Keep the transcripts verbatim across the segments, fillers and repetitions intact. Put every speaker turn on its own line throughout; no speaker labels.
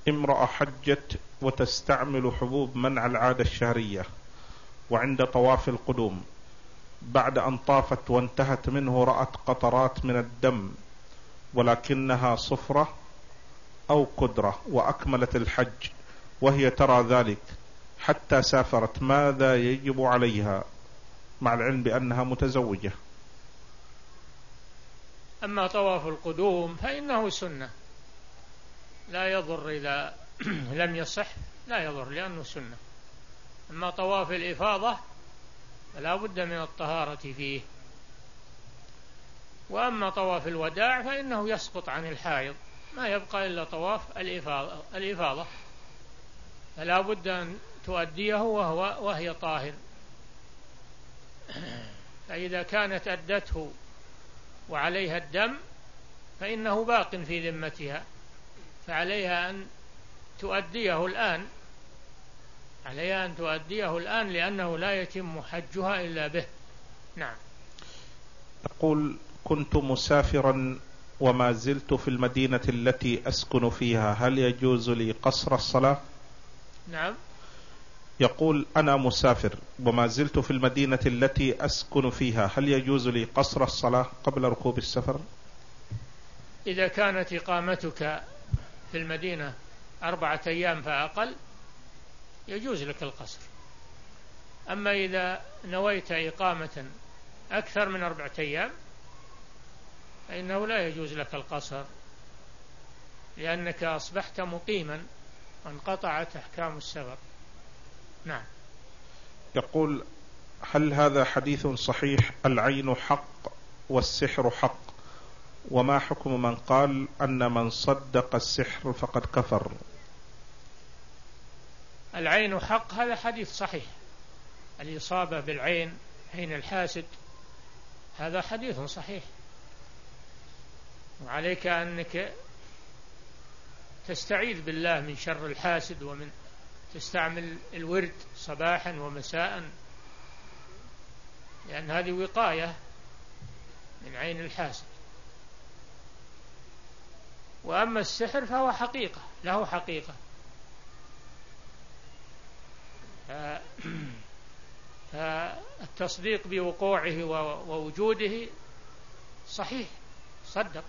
امرأة حجت وتستعمل حبوب منع العادة الشهرية، وعند طواف القدوم بعد أن طافت وانتهت منه رأت قطرات من الدم ولكنها صفرة أو كدرة وأكملت الحج وهي ترى ذلك حتى سافرت، ماذا يجب عليها مع العلم بأنها متزوجة؟
أما طواف القدوم فإنه سنة لا يضر إذا لم يصح، لا يضر لأنه سنة. أما طواف الإفاضة فلا بد من الطهارة فيه. وأما طواف الوداع فإنه يسقط عن الحائض، ما يبقى إلا طواف الإفاضة، فلا بد أن تؤديه وهو وهي طاهر. فإذا كانت أدته وعليها الدم فإنه باق في ذمتها، فعليها أن تؤديه الآن عليها أن تؤديه الآن لأنه لا يتم حجها إلا به. نعم.
تقول: كنت مسافرا وما زلت في المدينة التي أسكن فيها، هل يجوز لي قصر الصلاة؟
نعم.
يقول: أنا مسافر وما زلت في المدينة التي أسكن فيها، هل يجوز لي قصر الصلاة قبل ركوب السفر؟
إذا كانت إقامتك في المدينة أربعة أيام فأقل يجوز لك القصر. أما إذا نويت إقامة أكثر من أربعة أيام فإنه لا يجوز لك القصر، لأنك أصبحت مقيما وانقطعت أحكام السفر. نعم.
يقول: هل هذا حديث صحيح العين حق والسحر حق؟ وما حكم من قال أن من صدق السحر فقد كفر؟
العين حق هذا حديث صحيح، الإصابة بالعين عين الحاسد هذا حديث صحيح، وعليك أنك تستعيذ بالله من شر الحاسد، ومن تستعمل الورد صباحا ومساء، لأن هذه وقاية من عين الحاسد. وأما السحر فهو حقيقة، له حقيقة، فالتصديق بوقوعه ووجوده صحيح، صدق،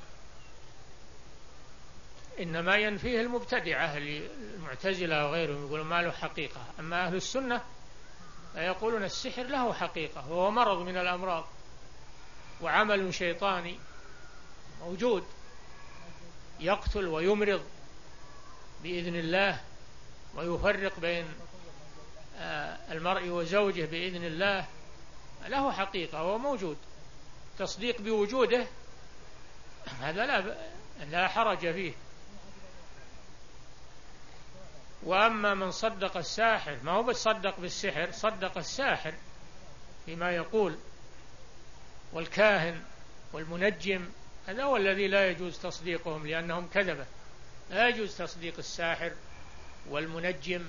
إنما ينفيه المبتدعة المعتزلة وغيرهم يقولون ما له حقيقة. أما أهل السنة يقولون السحر له حقيقة، وهو مرض من الأمراض وعمل شيطاني موجود يقتل ويمرض بإذن الله، ويفرق بين المرء وزوجه بإذن الله، له حقيقة وهو موجود. تصديق بوجوده هذا لا لا حرج فيه. وأما من صدق الساحر، ما هو بتصدق بالسحر، صدق الساحر فيما يقول، والكاهن والمنجم، هذا هو الذي لا يجوز تصديقهم لأنهم كذبة. لا يجوز تصديق الساحر والمنجم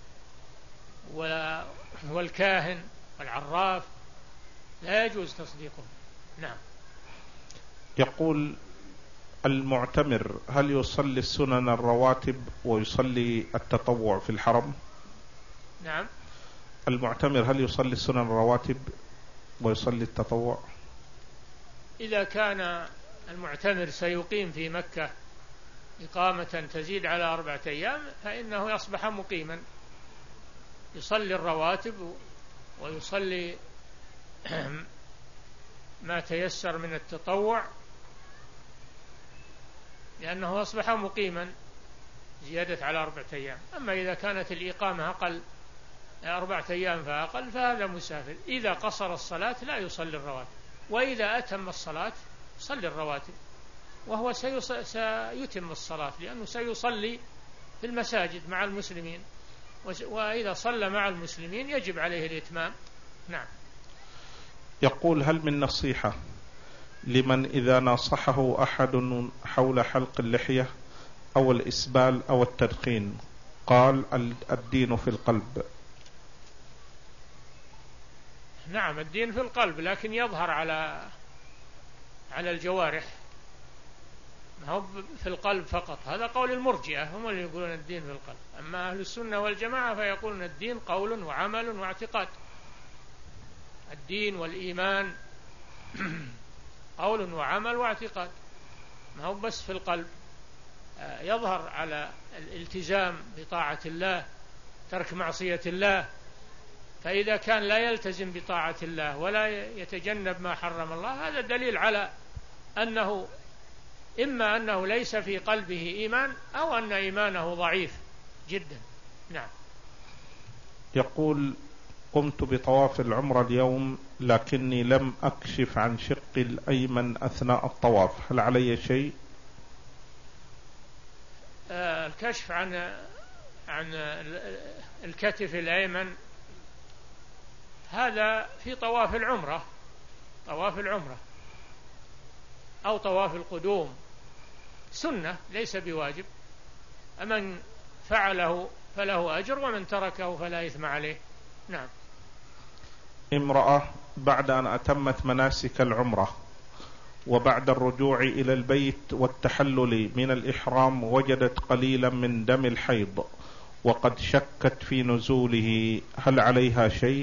والكاهن والعراف، لا يجوز تصديقهم. نعم.
يقول: المعتمر هل يصلي السنن الرواتب ويصلي التطوع في الحرم؟
نعم.
المعتمر هل يصلي السنن الرواتب ويصلي التطوع؟
إذا كان المعتمر سيقيم في مكة إقامة تزيد على أربعة أيام فإنه يصبح مقيما، يصلي الرواتب ويصلي ما تيسر من التطوع، لأنه أصبح مقيما زيادة على أربعة أيام. أما إذا كانت الإقامة أقل أربعة أيام فأقل فهذا مسافر. إذا قصر الصلاة لا يصلي الرواتب، وإذا أتم الصلاة صلي الرواتب، وهو سيتم الصلاة لأنه سيصلي في المساجد مع المسلمين، وإذا صلى مع المسلمين يجب عليه الإتمام. نعم.
يقول: هل من نصيحة لمن إذا ناصحه أحد حول حلق اللحية أو الإسبال أو التدخين قال الدين في القلب؟
نعم، الدين في القلب، لكن يظهر على على الجوارح ما هو في القلب فقط. هذا قول المرجئة، هم اللي يقولون الدين في القلب. أما أهل السنة والجماعة فيقولون الدين قول وعمل واعتقاد. الدين والإيمان قول وعمل واعتقاد، ما هو بس في القلب. يظهر على الالتزام بطاعة الله، ترك معصية الله. فإذا كان لا يلتزم بطاعة الله ولا يتجنب ما حرم الله، هذا دليل على أنه إما أنه ليس في قلبه إيمان أو أن إيمانه ضعيف جدا. نعم.
يقول: قمت بطواف العمرة اليوم لكني لم أكشف عن شقي الأيمن أثناء الطواف، هل علي شيء؟
آه الكشف عن عن الكتف الأيمن هذا في طواف العمرة، طواف العمرة أو طواف القدوم، سنة ليس بواجب. من فعله فله أجر ومن تركه فلا إثم عليه. نعم.
امرأة بعد أن أتمت مناسك العمرة وبعد الرجوع إلى البيت والتحلل من الإحرام وجدت قليلا من دم الحيض وقد شكت في نزوله، هل عليها شيء؟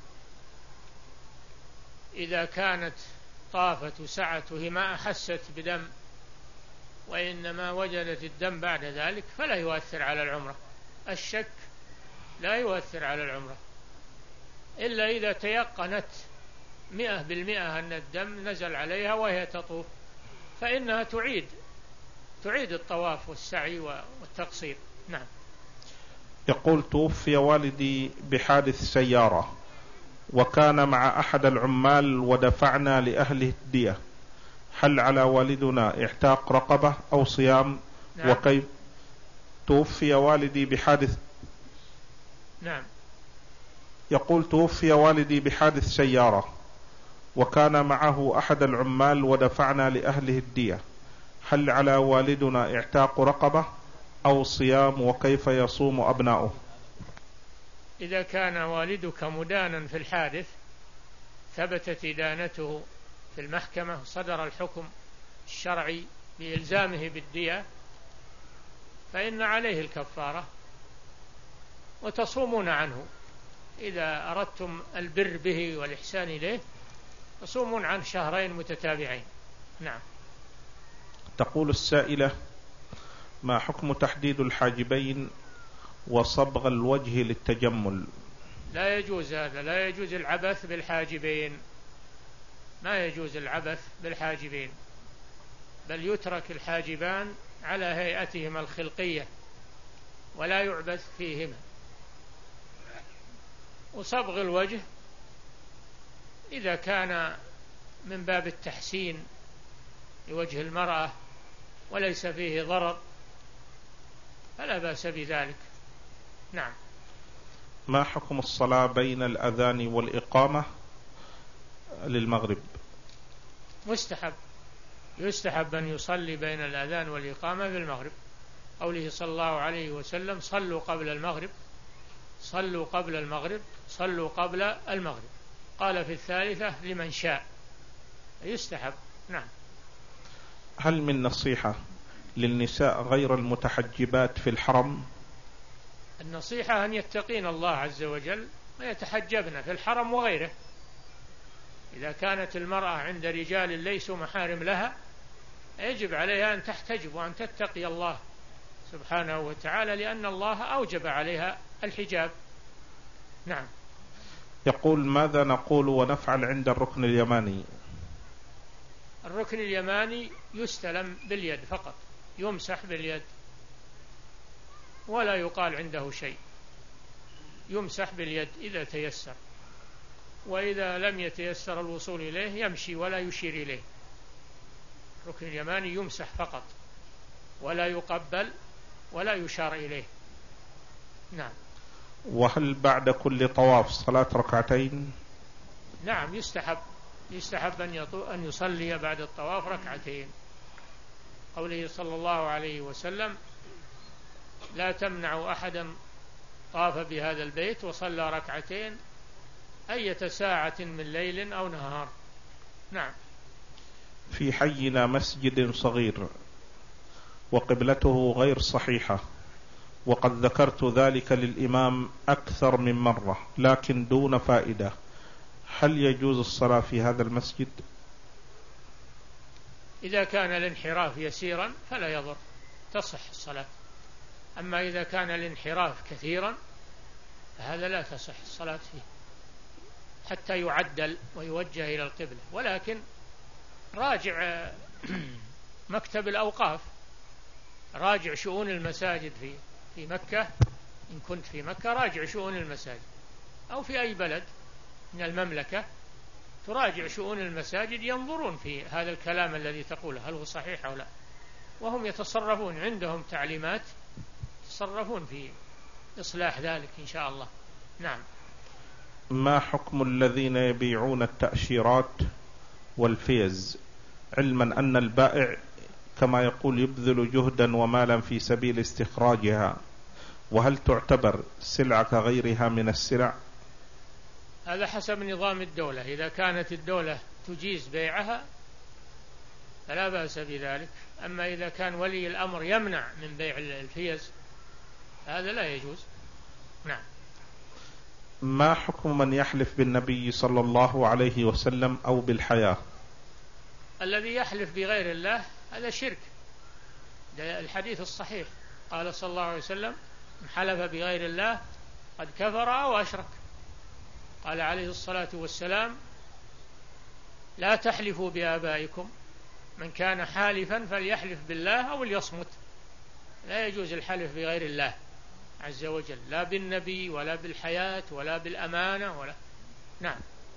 إذا كانت طافت وسعت وهي ما أحست بدم وإنما وجدت الدم بعد ذلك فلا يؤثر على العمرة. الشك لا يؤثر على العمرة إلا إذا تيقنت مئة بالمئة أن الدم نزل عليها وهي تطوف، فإنها تعيد تعيد الطواف والسعي والتقصير. نعم.
يقول: توفي والدي بحادث سيارة وكان مع أحد العمال ودفعنا لأهله الدية، هل على والدنا اعتاق رقبة أو صيام؟
نعم.
وكيف؟ توفي والدي بحادث
نعم.
يقول: توفي والدي بحادث سيارة وكان معه أحد العمال ودفعنا لأهله الدية، هل على والدنا اعتاق رقبة أو صيام؟ وكيف يصوم أبناؤه؟
إذا كان والدك مدانا في الحادث ثبتت إدانته في المحكمة صدر الحكم الشرعي بإلزامه بالدية، فإن عليه الكفارة وتصومون عنه. إذا أردتم البر به والإحسان إليه تصومون عن شهرين متتابعين. نعم.
تقول السائلة: ما حكم تحديد الحاجبين وصبغ الوجه للتجمل؟
لا يجوز هذا، لا يجوز العبث بالحاجبين، ما يجوز العبث بالحاجبين، بل يترك الحاجبان على هيئتهما الخلقية ولا يعبث فيهما. وصبغ الوجه إذا كان من باب التحسين لوجه المرأة وليس فيه ضرر فلا بأس بذلك. نعم.
ما حكم الصلاة بين الأذان والإقامة للمغرب؟
مستحب، يستحب أن يصلي بين الأذان والإقامة في المغرب، قوله صلى الله عليه وسلم: صلوا قبل المغرب صلوا قبل المغرب صلوا قبل المغرب. قال في الثالثة: لمن شاء. يستحب. نعم.
هل من نصيحة للنساء غير المتحجبات في الحرم؟
النصيحة أن يتقين الله عز وجل ويتحجبن في الحرم وغيره. إذا كانت المرأة عند رجال ليسوا محارم لها يجب عليها أن تحتجب وأن تتقي الله سبحانه وتعالى، لأن الله أوجب عليها الحجاب. نعم.
يقول: ماذا نقول ونفعل عند الركن اليماني؟
الركن اليماني يستلم باليد فقط، يمسح باليد ولا يقال عنده شيء، يمسح باليد إذا تيسر، وإذا لم يتيسر الوصول إليه يمشي ولا يشير إليه. الركن اليماني يمسح فقط ولا يقبل ولا يشار إليه. نعم.
وهل بعد كل طواف صلاة ركعتين؟
نعم، يستحب يستحب أن يصلي بعد الطواف ركعتين، قوله صلى الله عليه وسلم: لا تمنع أحدا طاف بهذا البيت وصلى ركعتين أية ساعة من ليل أو نهار. نعم.
في حينا مسجد صغير وقبلته غير صحيحة، وقد ذكرت ذلك للإمام أكثر من مرة لكن دون فائدة، هل يجوز الصلاة في هذا المسجد؟
إذا كان الانحراف يسيرا فلا يضر، تصح الصلاة. أما إذا كان الانحراف كثيرا فهذا لا تصح الصلاة فيه حتى يعدل ويوجه إلى القبلة. ولكن راجع مكتب الأوقاف، راجع شؤون المساجد في في مكة، إن كنت في مكة راجع شؤون المساجد، أو في أي بلد من المملكة تراجع شؤون المساجد، ينظرون في هذا الكلام الذي تقوله هل هو صحيح أو لا، وهم يتصرفون، عندهم تعليمات يتصرفون في إصلاح ذلك إن شاء الله. نعم.
ما حكم الذين يبيعون التأشيرات والفيز، علما أن البائع كما يقول يبذل جهدا ومالا في سبيل استخراجها، وهل تعتبر سلعة كغيرها من السلع؟
هذا حسب نظام الدولة، إذا كانت الدولة تجيز بيعها فلا بأس بذلك. أما إذا كان ولي الأمر يمنع من بيع الفيز هذا لا يجوز. نعم.
ما حكم من يحلف بالنبي صلى الله عليه وسلم أو بالحياة؟
الذي يحلف بغير الله هذا شرك، الحديث الصحيح قال صلى الله عليه وسلم من حلف بغير الله قد كفر أو أشرك. قال عليه الصلاة والسلام لا تحلفوا بآبائكم، من كان حالفا فليحلف بالله أو ليصمت. لا يجوز الحلف بغير الله عز وجل، لا بالنبي ولا بالحياة ولا بالأمانة ولا. نعم.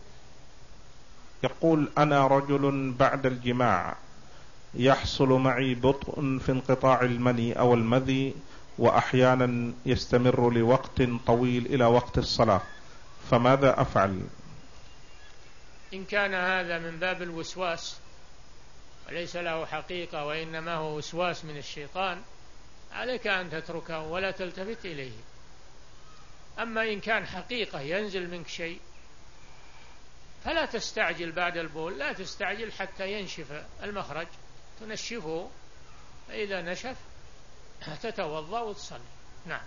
يقول أنا رجل بعد الجماع يحصل معي بطء في انقطاع المني أو المذي، وأحيانا يستمر لوقت طويل إلى وقت الصلاة، فماذا أفعل؟
إن كان هذا من باب الوسواس وليس له حقيقة وإنما هو وسواس من الشيطان عليك أن تتركه ولا تلتفت إليه. أما إن كان حقيقة ينزل منك شيء فلا تستعجل بعد البول، لا تستعجل حتى ينشف المخرج، تنشفه، فإذا نشف تتوضأ وتصلي. نعم.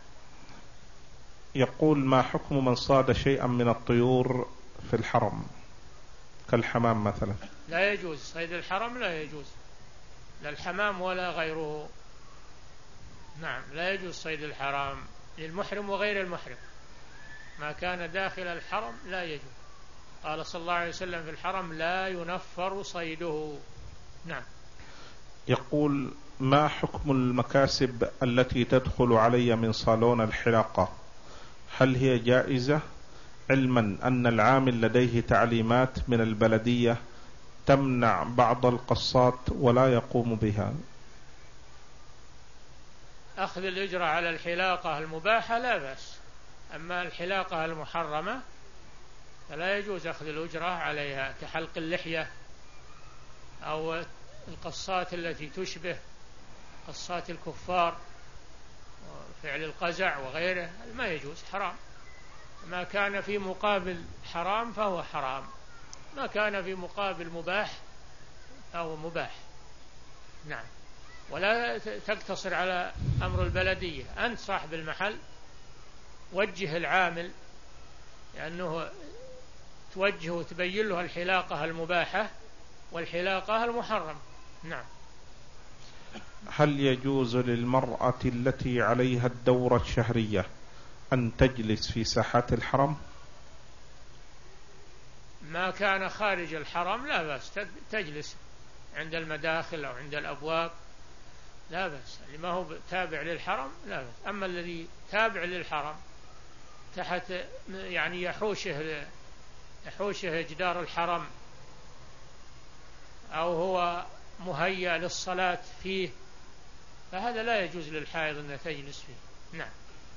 يقول ما حكم من صاد شيئا من الطيور في الحرم كالحمام مثلا؟
لا يجوز صيد الحرم، لا يجوز، لا الحمام ولا غيره. نعم، لا يجوز صيد الحرام للمحرم وغير المحرم، ما كان داخل الحرم لا يجوز. قال صلى الله عليه وسلم في الحرم لا ينفر صيده. نعم.
يقول ما حكم المكاسب التي تدخل علي من صالون الحلاقة، هل هي جائزة، علما أن العامل لديه تعليمات من البلدية تمنع بعض القصات ولا يقوم بها؟
أخذ الأجرة على الحلاقة المباحة لا بأس، أما الحلاقة المحرمة فلا يجوز أخذ الأجرة عليها، كحلق اللحية أو القصات التي تشبه قصات الكفار وفعل القزع وغيره، ما يجوز، حرام. ما كان في مقابل حرام فهو حرام، ما كان في مقابل مباح فهو مباح. نعم. ولا تقتصر على أمر البلدية، أنت صاحب المحل وجه العامل لأنه توجه وتبين له الحلاقة المباحة والحلاقة المحرمة. نعم.
هل يجوز للمرأة التي عليها الدورة الشهرية أن تجلس في ساحات الحرم؟
ما كان خارج الحرم لا بأس، تجلس عند المداخل أو عند الأبواب لا بأس، اللي ما هو تابع للحرم لا بأس. أما الذي تابع للحرم تحت يعني يحوشه يحوشه جدار الحرم أو هو مهيأ للصلاة فيه فهذا لا يجوز للحائض أن تجلس فيه. نعم.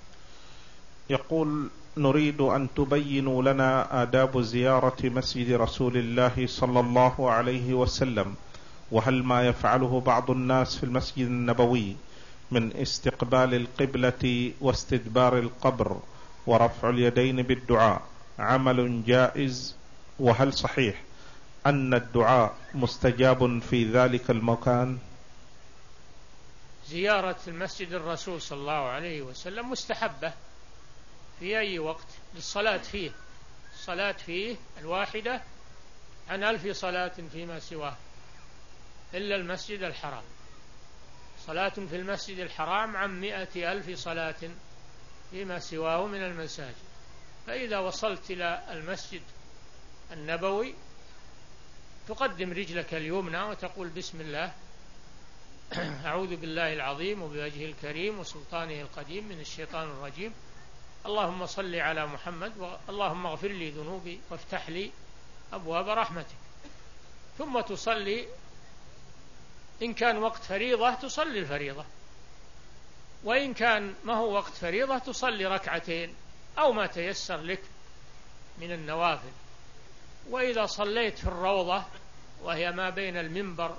يقول نريد أن تبينوا لنا آداب زيارة مسجد رسول الله صلى الله عليه وسلم، وهل ما يفعله بعض الناس في المسجد النبوي من استقبال القبلة واستدبار القبر ورفع اليدين بالدعاء عمل جائز، وهل صحيح أن الدعاء مستجاب في ذلك المكان؟
زيارة المسجد الرسول صلى الله عليه وسلم مستحبة في أي وقت للصلاة فيه، الصلاة فيه الواحدة عن ألف صلاة فيما سواه إلا المسجد الحرام، صلاة في المسجد الحرام عن مئة ألف صلاة فيما سواه من المساجد. فإذا وصلت إلى المسجد النبوي تقدم رجلك اليمنى وتقول بسم الله، أعوذ بالله العظيم وبوجهه الكريم وسلطانه القديم من الشيطان الرجيم، اللهم صل على محمد، اللهم اغفر لي ذنوبي وافتح لي أبواب رحمتك. ثم تصلي، إن كان وقت فريضة تصلي الفريضة، وإن كان ما هو وقت فريضة تصلي ركعتين أو ما تيسر لك من النوافل. وإذا صليت في الروضة وهي ما بين المنبر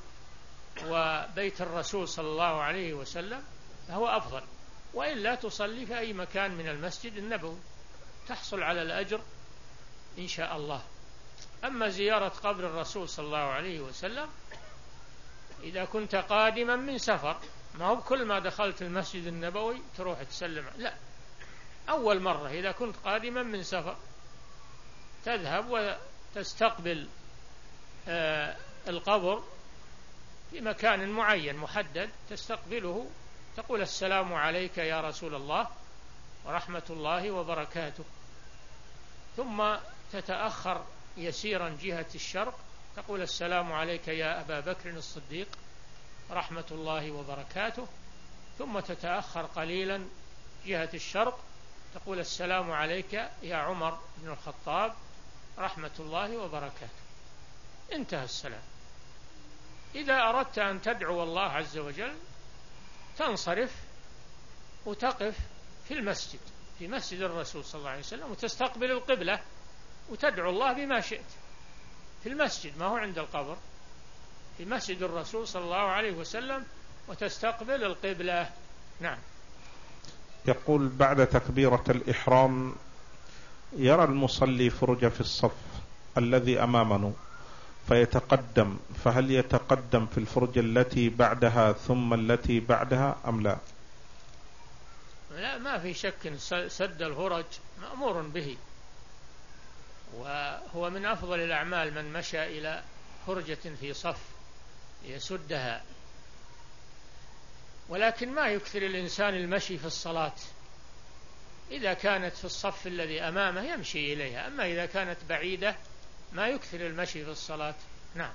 وبيت الرسول صلى الله عليه وسلم فهو أفضل، وإلا تصلي في أي مكان من المسجد النبوي تحصل على الأجر إن شاء الله. أما زيارة قبر الرسول صلى الله عليه وسلم إذا كنت قادما من سفر، ما هو كل ما دخلت المسجد النبوي تروح تسلم، لا، أول مرة إذا كنت قادما من سفر تذهب وتستقبل آه القبر في مكان معين محدد، تستقبله تقول السلام عليك يا رسول الله ورحمة الله وبركاته، ثم تتأخر يسيرا جهة الشرق تقول السلام عليك يا أبا بكر الصديق رحمة الله وبركاته، ثم تتأخر قليلا جهة الشرق تقول السلام عليك يا عمر بن الخطاب رحمة الله وبركاته، انتهى السلام. إذا أردت أن تدعو الله عز وجل تنصرف وتقف في المسجد، في مسجد الرسول صلى الله عليه وسلم، وتستقبل القبلة وتدعو الله بما شئت في المسجد، ما هو عند القبر، في مسجد الرسول صلى الله عليه وسلم وتستقبل القبلة. نعم.
يقول بعد تكبيرة الإحرام يرى المصلي فرجة في الصف الذي أمامنا فيتقدم، فهل يتقدم في الفرجة التي بعدها ثم التي بعدها أم لا؟
لا، ما في شك سد الفرج مأمور به، وهو من أفضل الأعمال من مشى إلى فرجة في صف يسدها، ولكن ما يكثر الإنسان المشي في الصلاة. إذا كانت في الصف الذي أمامه يمشي إليها، أما إذا كانت بعيدة ما يكثر المشي في الصلاة. نعم.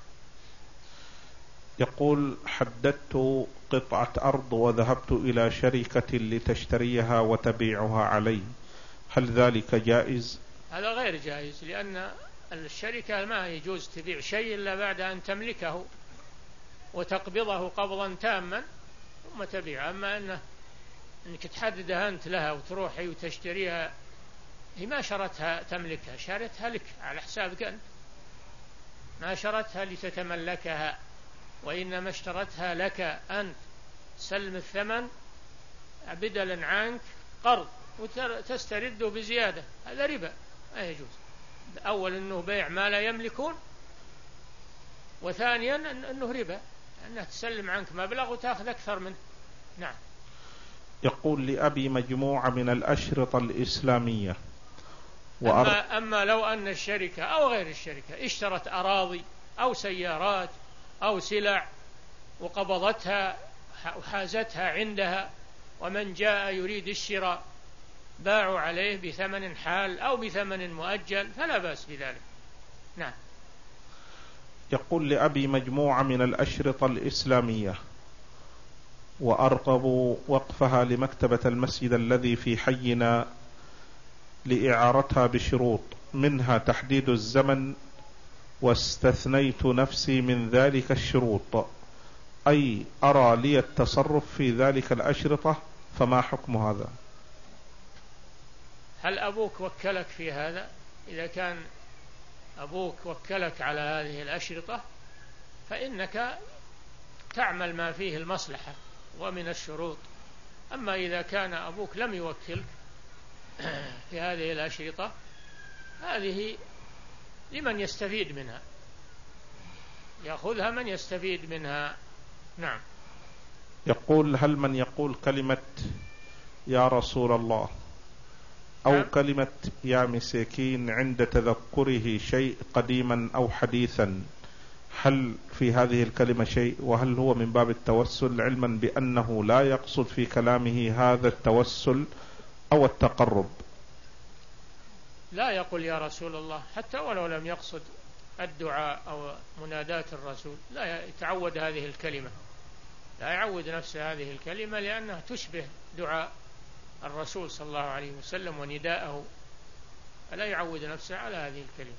يقول حددت قطعة أرض وذهبت إلى شركة لتشتريها وتبيعها علي، هل ذلك جائز؟
هذا غير جائز، لأن الشركة ما يجوز تبيع شيء إلا بعد أن تملكه وتقبضه قبضا تاما ثم تبيع. أما أنه أنك تحددها أنت لها وتروحي وتشتريها، هي ما شرتها تملكها، شرتها لك على حسابك أنت، ما شرتها لتتملكها، وإنما اشترتها لك أنت، سلم الثمن بدلا عنك قرض وتسترده بزيادة، هذا ربا ما يجوز. أول أنه بيع ما لا يملكون، وثانيا أنه ربا أنها تسلم عنك مبلغ وتأخذ أكثر منه. نعم.
يقول لأبي مجموعة من الأشرطة الإسلامية
وأر... أما, أما لو أن الشركة أو غير الشركة اشترت أراضي أو سيارات أو سلع وقبضتها وحازتها عندها، ومن جاء يريد الشراء باعوا عليه بثمن حال أو بثمن مؤجل فلا بأس بذلك. نعم.
يقول لأبي مجموعة من الأشرطة الإسلامية وأرغب وقفها لمكتبة المسجد الذي في حينا لإعارتها بشروط، منها تحديد الزمن، واستثنيت نفسي من ذلك الشروط، أي أرى لي التصرف في ذلك الأشرطة، فما حكم هذا؟
هل أبوك وكلك في هذا؟ إذا كان أبوك وكلك على هذه الأشرطة فإنك تعمل ما فيه المصلحة ومن الشروط. أما إذا كان أبوك لم يوكلك في هذه الأشرطة هذه لمن يستفيد منها، يأخذها من يستفيد منها. نعم.
يقول: هل من يقول كلمة يا رسول الله أو
نعم.
كلمة يا مساكين عند تذكره شيء قديما أو حديثا، هل في هذه الكلمة شيء؟ وهل هو من باب التوسل، علما بأنه لا يقصد في كلامه هذا التوسل أو التقرب؟
لا يقول يا رسول الله حتى ولو لم يقصد الدعاء أو مناداة الرسول، لا يتعود هذه الكلمة، لا يعود نفسه هذه الكلمة، لأنها تشبه دعاء الرسول صلى الله عليه وسلم ونداءه، فلا يعود نفسه على هذه الكلمة.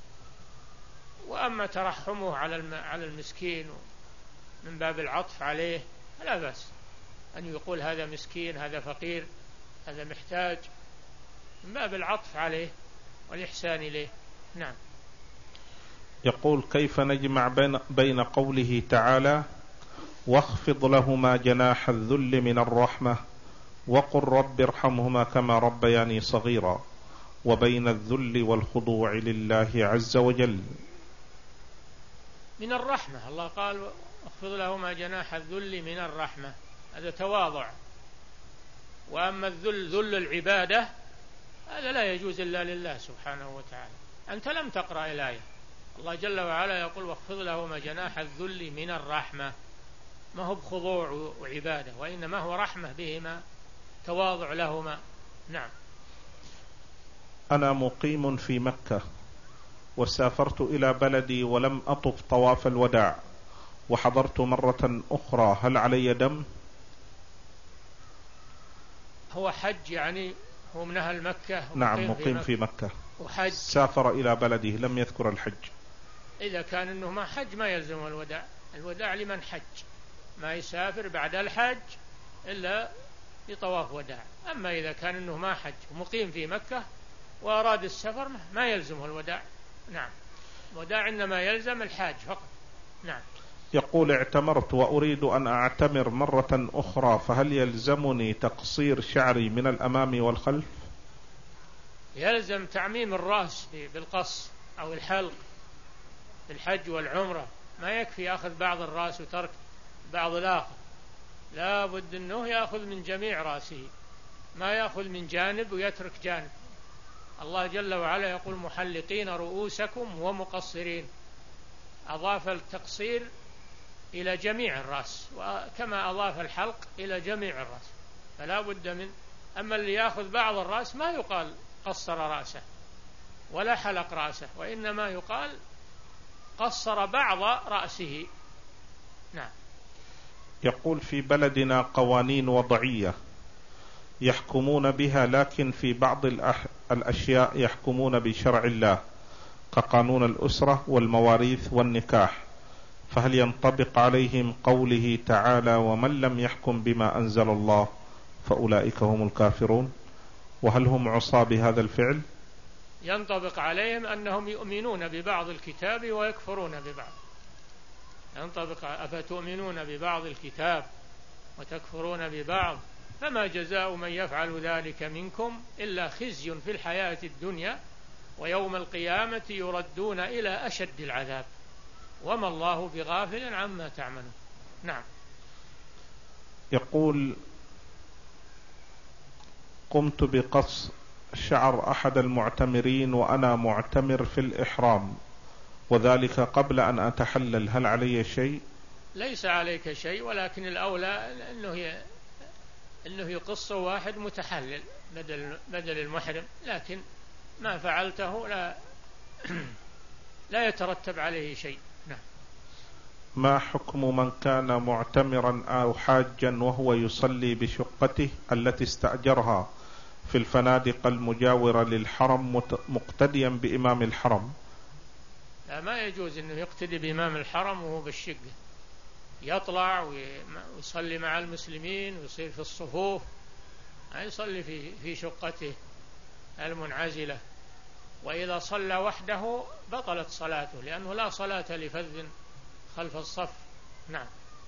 وأما ترحمه على على المسكين من باب العطف عليه فلا بأس أن يقول هذا مسكين، هذا فقير، هذا محتاج، من باب العطف عليه والإحسان إليه. نعم.
يقول: كيف نجمع بين, بين قوله تعالى واخفض لهما جناح الذل من الرحمة وقل رب ارحمهما كما ربياني صغيرا، وبين الذل والخضوع لله عز وجل؟
من الرحمة، الله قال اخفض لهما جناح الذل من الرحمة، هذا تواضع. وأما الذل ذل العبادة هذا لا يجوز إلا لله سبحانه وتعالى. أنت لم تقرأ الآية، الله جل وعلا يقول واخفض لهما جناح الذل من الرحمة، ما هو بخضوع وعبادة، وإنما هو رحمة بهما، تواضع لهما. نعم.
أنا مقيم في مكة وسافرت إلى بلدي ولم أطف طواف الوداع وحضرت مرة أخرى، هل علي دم؟
هو حج يعني، هو من أهل مكة.
نعم، مقيم في مكة, في مكة.
وحج،
سافر إلى بلده، لم يذكر الحج.
إذا كان أنه ما حج ما يلزم الوداع، الوداع لمن حج، ما يسافر بعد الحج إلا لطواف وداع. أما إذا كان أنه ما حج ومقيم في مكة وأراد السفر ما يلزمه الوداع. نعم، الوداع إنما يلزم الحاج فقط. نعم.
يقول: اعتمرت وأريد أن أعتمر مرة أخرى، فهل يلزمني تقصير شعري من الأمام والخلف؟
يلزم تعميم الرأس بالقص أو الحلق في الحج والعمرة، ما يكفي يأخذ بعض الرأس وترك بعض الآخر، لا بد أنه يأخذ من جميع رأسه، ما يأخذ من جانب ويترك جانب. الله جل وعلا يقول محلقين رؤوسكم ومقصرين، أضاف التقصير إلى جميع الرأس، وكما أضاف الحلق إلى جميع الرأس، فلا بد من. أما اللي يأخذ بعض الرأس ما يقال قصر رأسه ولا حلق رأسه، وإنما يقال قصر بعض رأسه. نعم.
يقول: في بلدنا قوانين وضعية يحكمون بها، لكن في بعض الأشياء يحكمون بشرع الله كقانون الأسرة والمواريث والنكاح، فهل ينطبق عليهم قوله تعالى ومن لم يحكم بما أنزل الله فأولئك هم الكافرون؟ وهل هم عصى بهذا الفعل؟
ينطبق عليهم أنهم يؤمنون ببعض الكتاب ويكفرون ببعض. ينطبق أفتؤمنون ببعض الكتاب وتكفرون ببعض، فما جزاء من يفعل ذلك منكم إلا خزي في الحياة الدنيا ويوم القيامة يردون إلى أشد العذاب وما الله بغافل عما تعملون. نعم.
يقول: قمت بقص شعر أحد المعتمرين وأنا معتمر في الإحرام، وذلك قبل أن أتحلل، هل علي شيء؟
ليس عليك شيء، ولكن الأولى أنه أنه يقص واحد متحلل بدل بدل المحرم، لكن ما فعلته لا لا يترتب عليه شيء. نعم.
ما حكم من كان معتمرا أو حاجا وهو يصلي بشقته التي استأجرها في الفنادق المجاورة للحرم مقتديا بإمام الحرم؟
لا، ما يجوز أنه يقتدي بإمام الحرم وهو بالشقة، يطلع ويصلي مع المسلمين ويصير في الصفوف، يصلي في في شقته المنعزلة. وإذا صلى وحده بطلت صلاته، لأنه لا صلاة لفذ خلف الصف. نعم.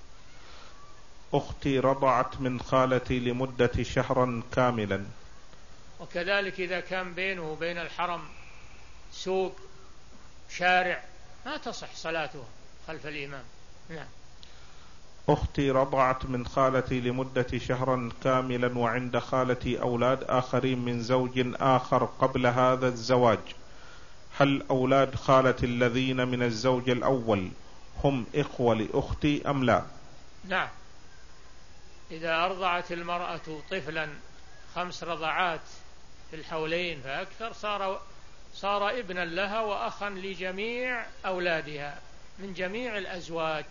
أختي رضعت من خالتي لمدة شهرا كاملا،
وكذلك إذا كان بينه وبين الحرم سوق شارع ما تصح صلاته خلف الإمام. نعم.
أختي رضعت من خالتي لمدة شهرا كاملا، وعند خالتي أولاد آخرين من زوج آخر قبل هذا الزواج، هل أولاد خالتي الذين من الزوج الأول هم إخوة لأختي أم لا؟
نعم، إذا أرضعت المرأة طفلا خمس رضعات في الحولين فأكثر صار صار ابنا لها وأخا لجميع أولادها من جميع الأزواج،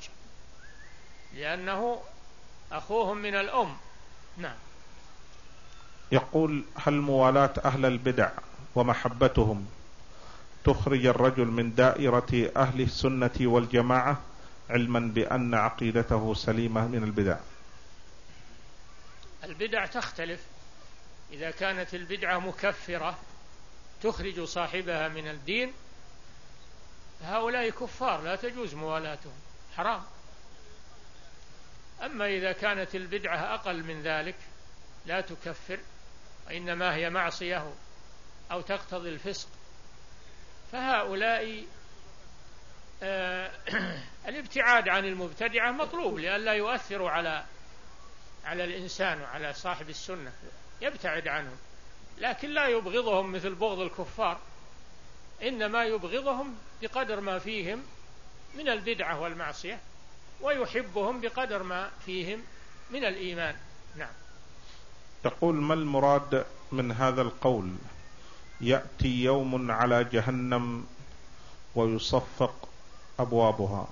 لأنه أخوهم من الأم. نعم.
يقول: هل موالاة أهل البدع ومحبتهم تخرج الرجل من دائرة أهل السنة والجماعة، علما بأن عقيدته سليمة من البدع؟
البدع تختلف، إذا كانت البدعة مكفرة تخرج صاحبها من الدين هؤلاء كفار لا تجوز موالاتهم، حرام. أما إذا كانت البدعة أقل من ذلك لا تكفر وإنما هي معصية أو تقتضي الفسق، فهؤلاء آه الابتعاد عن المبتدعة مطلوب لئلا يؤثروا على على الإنسان وعلى صاحب السنة، يبتعد عنهم، لكن لا يبغضهم مثل بغض الكفار، إنما يبغضهم بقدر ما فيهم من البدعة والمعصية، ويحبهم بقدر ما فيهم من الإيمان. نعم.
تقول: ما المراد من هذا القول: يأتي يوم على جهنم ويصفق أبوابها؟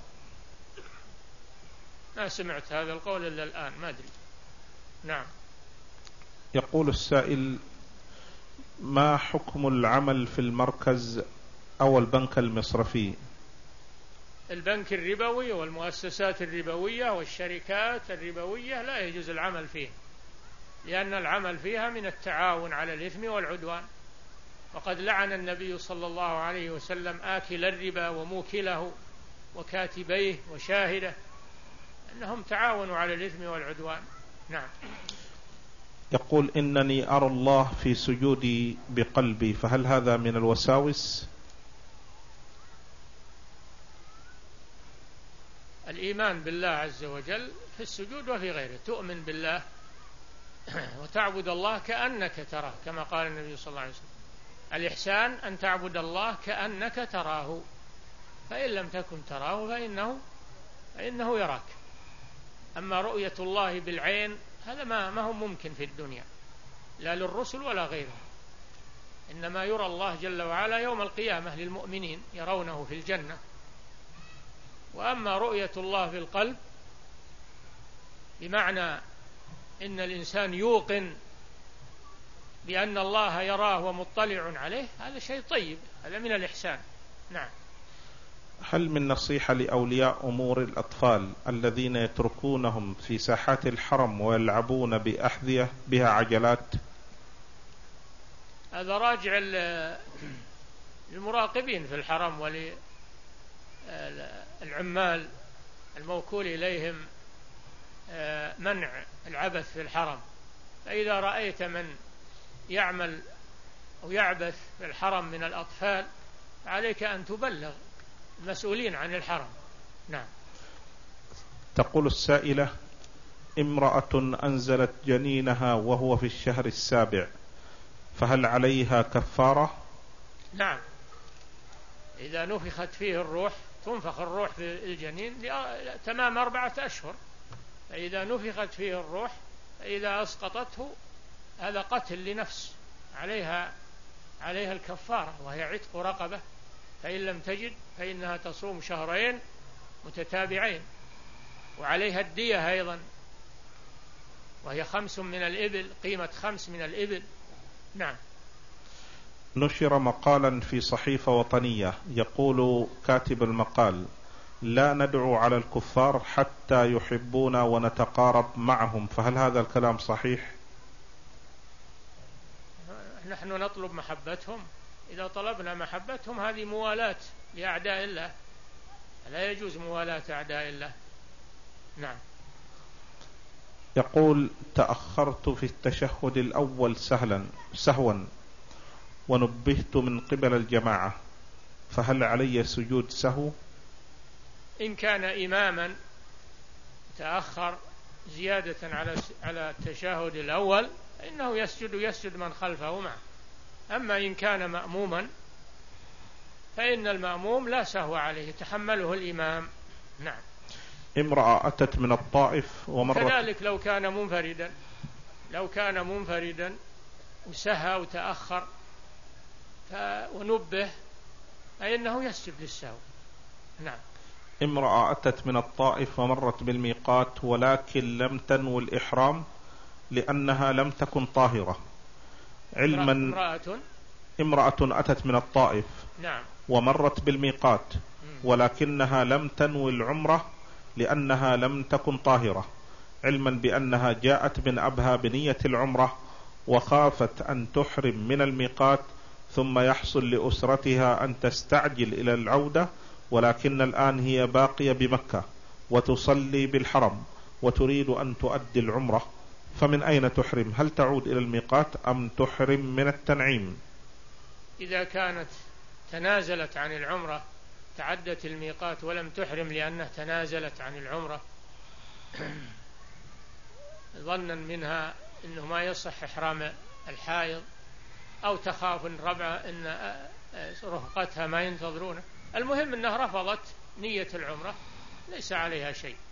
ما سمعت هذا القول إلا الآن، ما أدري. نعم.
يقول السائل: ما حكم العمل في المركز أو البنك المصرفي؟
البنك الربوي والمؤسسات الربوية والشركات الربوية لا يجوز العمل فيه، لأن العمل فيها من التعاون على الإثم والعدوان، وقد لعن النبي صلى الله عليه وسلم آكل الربا وموكله وكاتبيه وشاهده، أنهم تعاونوا على الإثم والعدوان. نعم.
يقول: إنني أرى الله في سجودي بقلبي، فهل هذا من الوساوس؟
الإيمان بالله عز وجل في السجود وفي غيره، تؤمن بالله وتعبد الله كأنك تراه، كما قال النبي صلى الله عليه وسلم: الإحسان أن تعبد الله كأنك تراه، فإن لم تكن تراه فإنه, فإنه يراك. أما رؤية الله بالعين هذا ما, ما هو ممكن في الدنيا، لا للرسل ولا غيرهم، إنما يرى الله جل وعلا يوم القيامة للمؤمنين، يرونه في الجنة. وأما رؤية الله في القلب بمعنى إن الإنسان يوقن بأن الله يراه ومطلع عليه، هذا شيء طيب، هذا من الإحسان. نعم.
هل من نصيحة لأولياء أمور الأطفال الذين يتركونهم في ساحات الحرم ويلعبون بأحذية بها عجلات؟
هذا راجع للمراقبين في الحرم وللعمال الموكول إليهم منع العبث في الحرم، فإذا رأيت من يعمل أو يعبث في الحرم من الأطفال عليك أن تبلغ المسؤولين عن الحرم. نعم.
تقول السائلة: امرأة أنزلت جنينها وهو في الشهر السابع، فهل عليها كفارة؟
نعم، إذا نفخت فيه الروح، تنفخ الروح في الجنين تمام أربعة أشهر، فإذا نفخت فيه الروح فإذا أسقطته هذا قتل لنفس، عليها عليها الكفارة وهي عتق رقبة، فإن لم تجد فإنها تصوم شهرين متتابعين، وعليها الدية أيضا وهي خمس من الإبل، قيمة خمس من الإبل. نعم.
نشر مقالا في صحيفة وطنية يقول كاتب المقال: لا ندعو على الكفار حتى يحبونا ونتقارب معهم، فهل هذا الكلام صحيح؟
نحن نطلب محبتهم، إذا طلبنا محبتهم هذه موالاة لأعداء الله، لا يجوز موالاة أعداء الله. نعم.
يقول: تأخرت في التشهد الأول سهلا سهوا ونبهت من قبل الجماعة، فهل علي سجود سهو؟
إن كان إماما تأخر زيادة على على التشهد الأول فإنه يسجد يسجد من خلفه معه. أما إن كان مأموما فإن المأموم لا سهو عليه يتحمله الإمام. نعم.
امرأة أتت من الطائف ومرت
كذلك لو كان منفردا لو كان منفردا وسهى وتأخر ونبه فإنه يسجد للسهو. نعم.
امرأة أتت من الطائف ومرت بالميقات ولكن لم تنوي الإحرام لأنها لم تكن طاهرة علما.
امرأة
امرأة أتت من الطائف
نعم
ومرت بالميقات ولكنها لم تنوي العمرة لأنها لم تكن طاهرة علما بأنها جاءت من أبها بنية العمرة وخافت أن تحرم من الميقات ثم يحصل لأسرتها أن تستعجل إلى العودة، ولكن الآن هي باقية بمكة وتصلي بالحرم وتريد أن تؤدي العمرة، فمن أين تحرم؟ هل تعود إلى الميقات أم تحرم من التنعيم؟
إذا كانت تنازلت عن العمرة تعدت الميقات ولم تحرم لأنها تنازلت عن العمرة ظنا منها أنه ما يصح إحرام الحائض أو تخاف إن ربع إن رفقتها ما ينتظرونه، المهم أنها رفضت نية العمرة ليس عليها شيء.